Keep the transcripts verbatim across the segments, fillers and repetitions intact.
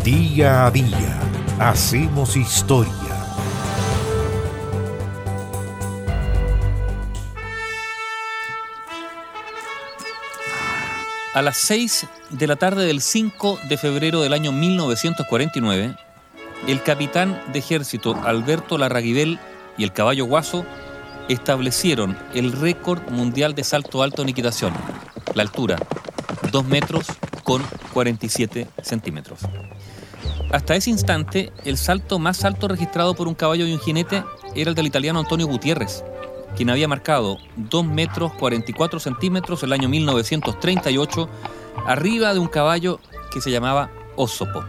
Día a día hacemos historia. A las seis de la tarde del cinco de febrero del año mil novecientos cuarenta y nueve, el capitán de ejército Alberto Larraguibel y el caballo Guaso establecieron el récord mundial de salto alto en equitación, la altura, dos metros con cuarenta y siete centímetros. Hasta ese instante, el salto más alto registrado por un caballo y un jinete era el del italiano Antonio Gutiérrez, quien había marcado dos metros cuarenta y cuatro centímetros el año mil novecientos treinta y ocho, arriba de un caballo que se llamaba Ósopo.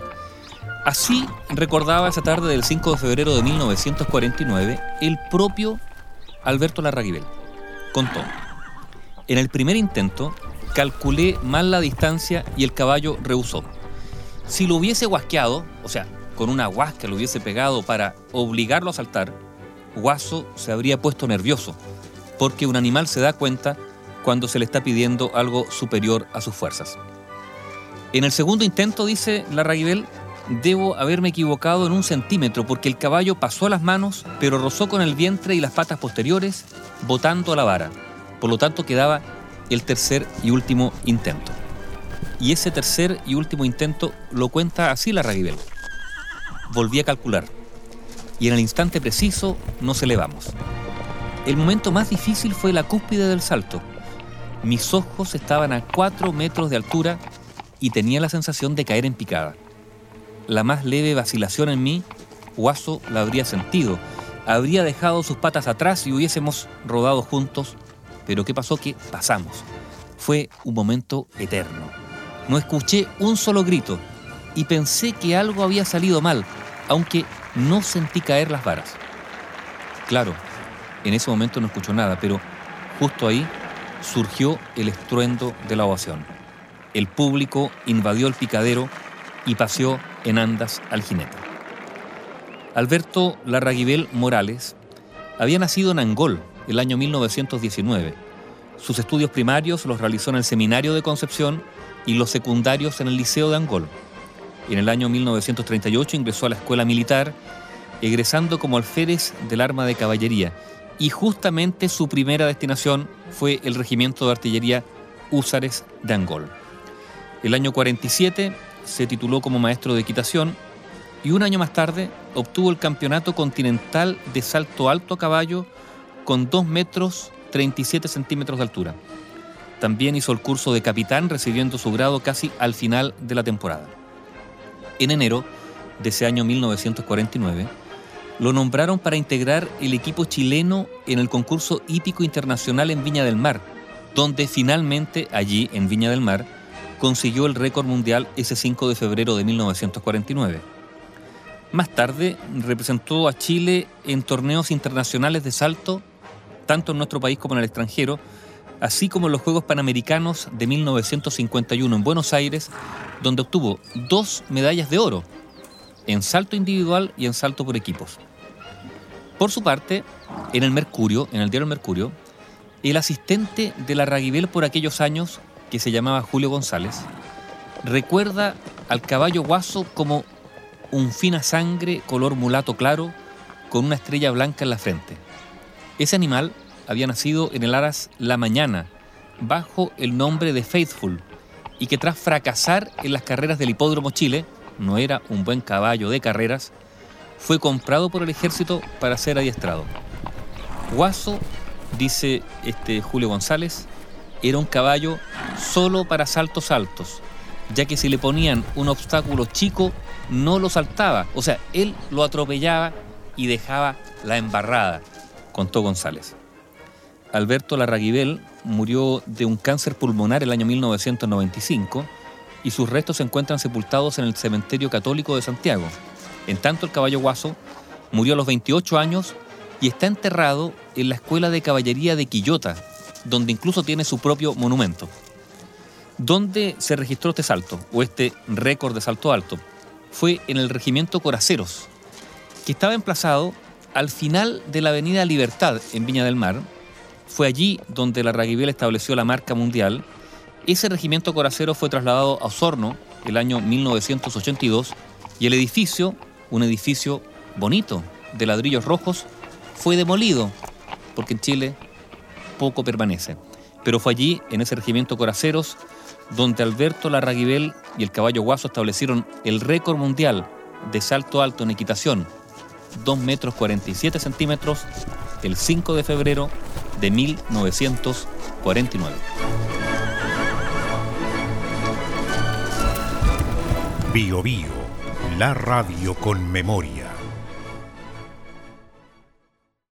Así recordaba esa tarde del cinco de febrero de mil novecientos cuarenta y nueve el propio Alberto Larraguibel. Contó: en el primer intento calculé mal la distancia y el caballo rehusó. Si lo hubiese guasqueado, o sea, con una guasca lo hubiese pegado para obligarlo a saltar, Guaso se habría puesto nervioso, porque un animal se da cuenta cuando se le está pidiendo algo superior a sus fuerzas. En el segundo intento, dice Larraguibel, debo haberme equivocado en un centímetro, porque el caballo pasó las manos, pero rozó con el vientre y las patas posteriores, botando a la vara. Por lo tanto, quedaba el tercer y último intento. Y ese tercer y último intento lo cuenta así Larraguibel: volví a calcular, y en el instante preciso nos elevamos. El momento más difícil fue la cúspide del salto. Mis ojos estaban a cuatro metros de altura y tenía la sensación de caer en picada. La más leve vacilación en mí, Guaso la habría sentido, habría dejado sus patas atrás y hubiésemos rodado juntos. Pero ¿qué pasó? Que pasamos. Fue un momento eterno. No escuché un solo grito y pensé que algo había salido mal, aunque no sentí caer las varas. Claro, en ese momento no escuchó nada, pero justo ahí surgió el estruendo de la ovación. El público invadió el picadero y paseó en andas al jinete. Alberto Larraguibel Morales había nacido en Angol el año mil novecientos diecinueve. Sus estudios primarios los realizó en el Seminario de Concepción y los secundarios en el Liceo de Angol. En el año mil novecientos treinta y ocho ingresó a la escuela militar, egresando como alférez del arma de caballería, y justamente su primera destinación fue el regimiento de artillería Húsares de Angol. El año cuarenta y siete se tituló como maestro de equitación y un año más tarde obtuvo el campeonato continental de salto alto a caballo con dos metros treinta y siete centímetros de altura. También hizo el curso de capitán, recibiendo su grado casi al final de la temporada. En enero de ese año mil novecientos cuarenta y nueve, lo nombraron para integrar el equipo chileno en el concurso hípico internacional en Viña del Mar, donde finalmente, allí en Viña del Mar, consiguió el récord mundial ese cinco de febrero de mil novecientos cuarenta y nueve. Más tarde, representó a Chile en torneos internacionales de salto, tanto en nuestro país como en el extranjero, así como en los Juegos Panamericanos de mil novecientos cincuenta y uno en Buenos Aires, donde obtuvo dos medallas de oro, en salto individual y en salto por equipos. Por su parte, en el Mercurio, en el diario El Mercurio, el asistente de Larraguibel por aquellos años, que se llamaba Julio González, recuerda al caballo Guaso como un fina sangre color mulato claro con una estrella blanca en la frente. Ese animal había nacido en el Aras La Mañana, bajo el nombre de Faithful, y que tras fracasar en las carreras del Hipódromo Chile, no era un buen caballo de carreras, fue comprado por el ejército para ser adiestrado. Guaso, dice este Julio González, era un caballo solo para saltos altos, ya que si le ponían un obstáculo chico, no lo saltaba, o sea, él lo atropellaba y dejaba la embarrada, contó González. Alberto Larraguibel murió de un cáncer pulmonar el año mil novecientos noventa y cinco y sus restos se encuentran sepultados en el Cementerio Católico de Santiago. En tanto, el caballo Guaso murió a los veintiocho años y está enterrado en la Escuela de Caballería de Quillota, donde incluso tiene su propio monumento. ¿Dónde se registró este salto, o este récord de salto alto? Fue en el Regimiento Coraceros, que estaba emplazado al final de la Avenida Libertad en Viña del Mar. Fue allí donde Larraguibel estableció la marca mundial. Ese regimiento coracero fue trasladado a Osorno el año mil novecientos ochenta y dos, y el edificio, un edificio bonito, de ladrillos rojos, fue demolido, porque en Chile poco permanece. Pero fue allí, en ese regimiento Coraceros, donde Alberto Larraguibel y el Caballo Guaso establecieron el récord mundial de salto alto en equitación, dos metros cuarenta y siete centímetros, el cinco de febrero de mil novecientos cuarenta y nueve. Bio Bio, la radio con memoria.